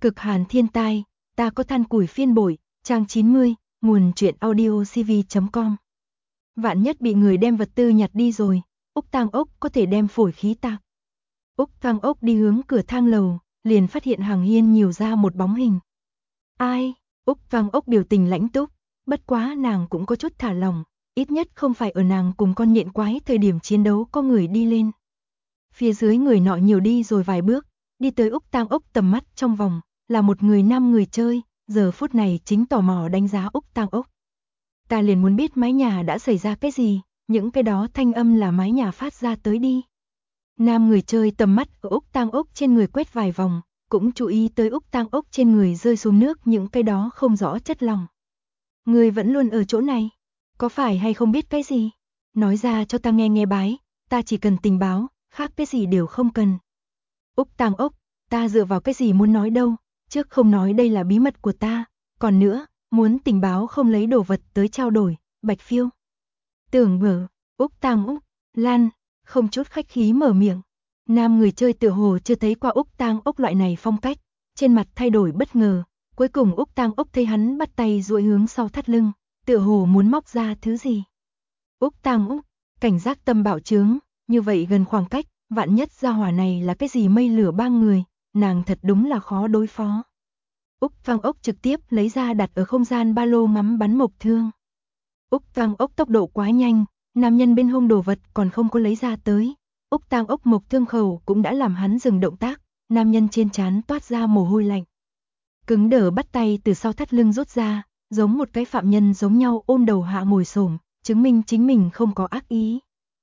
Cực hàn thiên tai, ta có than củi phiên bội, trang 90, nguồn truyện audio cv.com. Vạn nhất bị người đem vật tư nhặt đi rồi, Úc Tang Ốc có thể đem phổi khí tạc. Úc Tang Ốc đi hướng cửa thang lầu, liền phát hiện hàng hiên nhiều ra một bóng hình. Ai? Úc Tang Ốc biểu tình lãnh túc, bất quá nàng cũng có chút thả lòng, ít nhất không phải ở nàng cùng con nhện quái thời điểm chiến đấu có người đi lên. Phía dưới người nọ nhiều đi rồi vài bước, đi tới Úc Tang Ốc tầm mắt trong vòng, là một người nam người chơi, giờ phút này chính tò mò đánh giá Úc Tang Ốc. Ta liền muốn biết mái nhà đã xảy ra cái gì, những cái đó thanh âm là mái nhà phát ra tới đi. Nam người chơi tầm mắt ở Úc Tang Ốc trên người quét vài vòng, cũng chú ý tới Úc Tang Ốc trên người rơi xuống nước những cái đó không rõ chất lỏng. Người vẫn luôn ở chỗ này, có phải hay không biết cái gì? Nói ra cho ta nghe nghe bái, ta chỉ cần tình báo, khác cái gì đều không cần. Úc Tang Ốc, ta dựa vào cái gì muốn nói đâu, trước không nói đây là bí mật của ta, còn nữa, muốn tình báo không lấy đồ vật tới trao đổi, Bạch Phiêu. Tưởng mở, Úc Tang Ốc, Lan, không chút khách khí mở miệng. Nam người chơi tựa hồ chưa thấy qua Úc Tang Ốc loại này phong cách, trên mặt thay đổi bất ngờ, cuối cùng Úc Tang Ốc thấy hắn bắt tay duỗi hướng sau thắt lưng, tựa hồ muốn móc ra thứ gì. Úc Tang Ốc, cảnh giác tâm bạo trướng, như vậy gần khoảng cách, vạn nhất gia hỏa này là cái gì mây lửa ba người, nàng thật đúng là khó đối phó. Úc Tang Ốc trực tiếp lấy ra đặt ở không gian ba lô ngắm bắn mộc thương. Úc Tang Ốc tốc độ quá nhanh, nam nhân bên hông đồ vật còn không có lấy ra tới. Úc Tang Ốc mộc thương khẩu cũng đã làm hắn dừng động tác, nam nhân trên trán toát ra mồ hôi lạnh. Cứng đờ bắt tay từ sau thắt lưng rút ra, giống một cái phạm nhân giống nhau ôm đầu hạ ngồi xổm, chứng minh chính mình không có ác ý.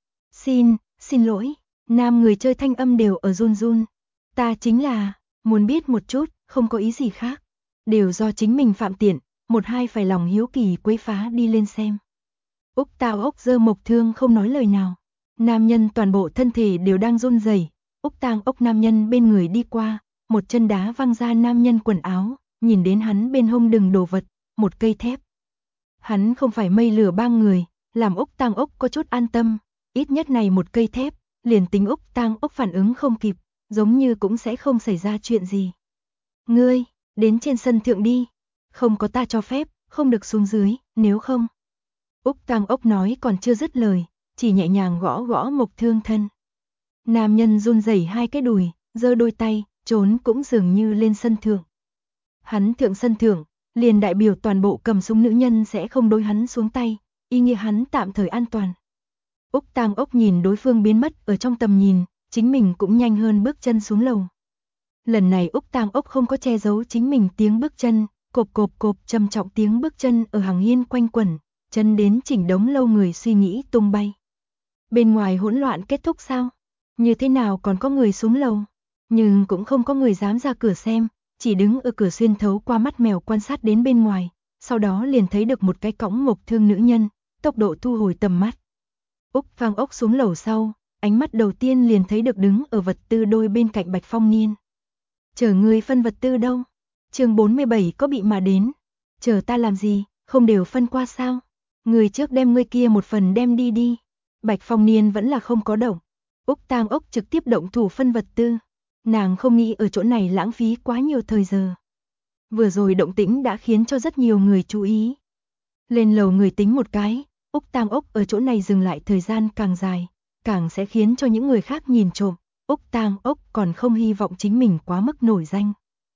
Xin lỗi, nam người chơi thanh âm đều ở run run. Ta chính là, muốn biết một chút, không có ý gì khác. Đều do chính mình phạm tiện, một hai phải lòng hiếu kỳ quấy phá đi lên xem. Úc Tang Ốc giơ mộc thương không nói lời nào. Nam nhân toàn bộ thân thể đều đang run rẩy. Úc Tang Ốc nam nhân bên người đi qua, một chân đá văng ra nam nhân quần áo, nhìn đến hắn bên hông đừng đồ vật, một cây thép. Hắn không phải mây lửa ba người, làm Úc Tang Ốc có chút an tâm, ít nhất này một cây thép, liền tính Úc Tang Ốc phản ứng không kịp, giống như cũng sẽ không xảy ra chuyện gì. Ngươi, đến trên sân thượng đi, không có ta cho phép, không được xuống dưới, nếu không. Úc Tang Ốc nói còn chưa dứt lời, chỉ nhẹ nhàng gõ gõ mộc thương thân. Nam nhân run rẩy hai cái đùi, giơ đôi tay, trốn cũng dường như lên sân thượng. Hắn thượng sân thượng, liền đại biểu toàn bộ cầm súng nữ nhân sẽ không đối hắn xuống tay, ý nghĩa hắn tạm thời an toàn. Úc Tang Ốc nhìn đối phương biến mất ở trong tầm nhìn, chính mình cũng nhanh hơn bước chân xuống lầu. Lần này Úc Tang Ốc không có che giấu chính mình tiếng bước chân, cộp cộp cộp trầm trọng tiếng bước chân ở hàng hiên quanh quẩn, chân đến chỉnh đống lâu người suy nghĩ tung bay. Bên ngoài hỗn loạn kết thúc sao? Như thế nào còn có người xuống lầu? Nhưng cũng không có người dám ra cửa xem, chỉ đứng ở cửa xuyên thấu qua mắt mèo quan sát đến bên ngoài, sau đó liền thấy được một cái cõng mộc thương nữ nhân, tốc độ thu hồi tầm mắt. Úc Tang Ốc xuống lầu sau, ánh mắt đầu tiên liền thấy được đứng ở vật tư đôi bên cạnh Bạch Phong Niên. Chờ ngươi phân vật tư đâu? Chương 47 có bị mà đến. Chờ ta làm gì, không đều phân qua sao? Người trước đem ngươi kia một phần đem đi đi. Bạch Phong Niên vẫn là không có động. Úc Tang Ốc trực tiếp động thủ phân vật tư. Nàng không nghĩ ở chỗ này lãng phí quá nhiều thời giờ. Vừa rồi động tĩnh đã khiến cho rất nhiều người chú ý. Lên lầu người tính một cái, Úc Tang Ốc ở chỗ này dừng lại thời gian càng dài, càng sẽ khiến cho những người khác nhìn trộm. Úc Tang Ốc còn không hy vọng chính mình quá mức nổi danh.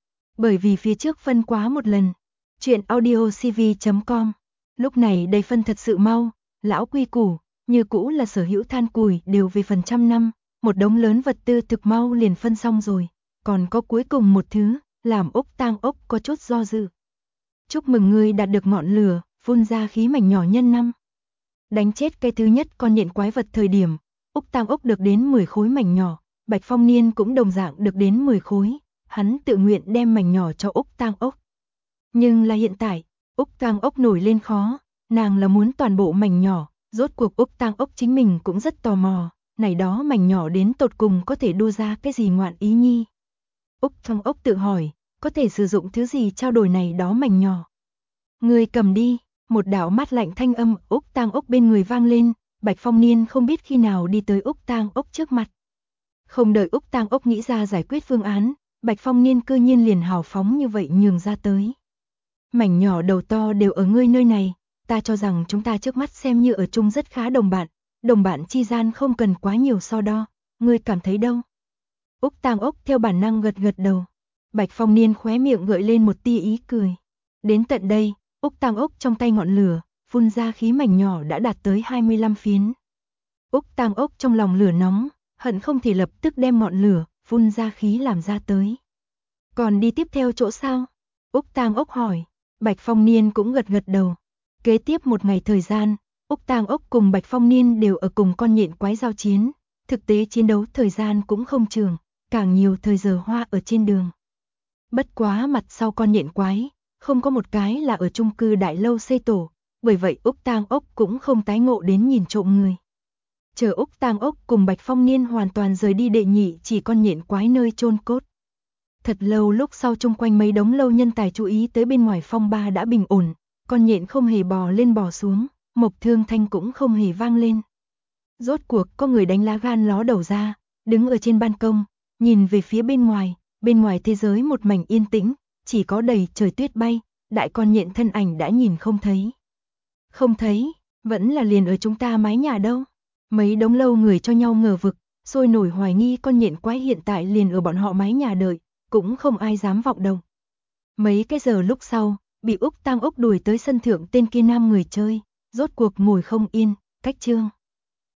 Bởi vì phía trước phân quá một lần. Chuyện audio cv.com. Lúc này đây phân thật sự mau, lão quy củ, như cũ là sở hữu than củi đều về phần trăm năm, một đống lớn vật tư thực mau liền phân xong rồi, còn có cuối cùng một thứ, làm Úc Tang Ốc có chút do dự. Chúc mừng ngươi đạt được ngọn lửa, phun ra khí mảnh nhỏ nhân 5. Đánh chết cái thứ nhất con nhện quái vật thời điểm, Úc Tang Ốc được đến 10 khối mảnh nhỏ, Bạch Phong Niên cũng đồng dạng được đến 10 khối, hắn tự nguyện đem mảnh nhỏ cho Úc Tang Ốc. Nhưng là hiện tại, Úc Tang Ốc nổi lên khó, nàng là muốn toàn bộ mảnh nhỏ, rốt cuộc Úc Tang Ốc chính mình cũng rất tò mò, này đó mảnh nhỏ đến tột cùng có thể đua ra cái gì ngoạn ý nhi. Úc Tang Ốc tự hỏi, có thể sử dụng thứ gì trao đổi này đó mảnh nhỏ. Người cầm đi, một đạo mát lạnh thanh âm Úc Tang Ốc bên người vang lên, Bạch Phong Niên không biết khi nào đi tới Úc Tang Ốc trước mặt. Không đợi Úc Tang Ốc nghĩ ra giải quyết phương án, Bạch Phong Niên cư nhiên liền hào phóng như vậy nhường ra tới. Mảnh nhỏ đầu to đều ở ngươi nơi này, ta cho rằng chúng ta trước mắt xem như ở chung rất khá đồng bạn chi gian không cần quá nhiều so đo, ngươi cảm thấy đâu? Úc Tang Ốc theo bản năng gật gật đầu. Bạch Phong Niên khóe miệng gợi lên một tia ý cười. Đến tận đây, Úc Tang Ốc trong tay ngọn lửa, phun ra khí mảnh nhỏ đã đạt tới 25 phiến. Úc Tang Ốc trong lòng lửa nóng, hận không thể lập tức đem ngọn lửa, phun ra khí làm ra tới. Còn đi tiếp theo chỗ sao? Úc Tang Ốc hỏi. Bạch Phong Niên cũng gật gật đầu. Kế tiếp một ngày thời gian, Úc Tang Ốc cùng Bạch Phong Niên đều ở cùng con nhện quái giao chiến. Thực tế chiến đấu thời gian cũng không trường, càng nhiều thời giờ hoa ở trên đường. Bất quá mặt sau con nhện quái, không có một cái là ở chung cư đại lâu xây tổ, bởi vậy Úc Tang Ốc cũng không tái ngộ đến nhìn trộm người. Chờ Úc Tang Ốc cùng Bạch Phong Niên hoàn toàn rời đi đệ nhị chỉ con nhện quái nơi chôn cốt. Thật lâu lúc sau chung quanh mấy đống lâu nhân tài chú ý tới bên ngoài phong ba đã bình ổn, con nhện không hề bò lên bò xuống, mộc thương thanh cũng không hề vang lên. Rốt cuộc có người đánh lá gan ló đầu ra, đứng ở trên ban công, nhìn về phía bên ngoài thế giới một mảnh yên tĩnh, chỉ có đầy trời tuyết bay, đại con nhện thân ảnh đã nhìn không thấy. Không thấy, vẫn là liền ở chúng ta mái nhà đâu. Mấy đống lâu người cho nhau ngờ vực, sôi nổi hoài nghi con nhện quái hiện tại liền ở bọn họ mái nhà đợi, cũng không ai dám vọng động. Mấy cái giờ lúc sau, bị Úc Tang Ốc đuổi tới sân thượng tên kia nam người chơi, rốt cuộc ngồi không yên, cách chương.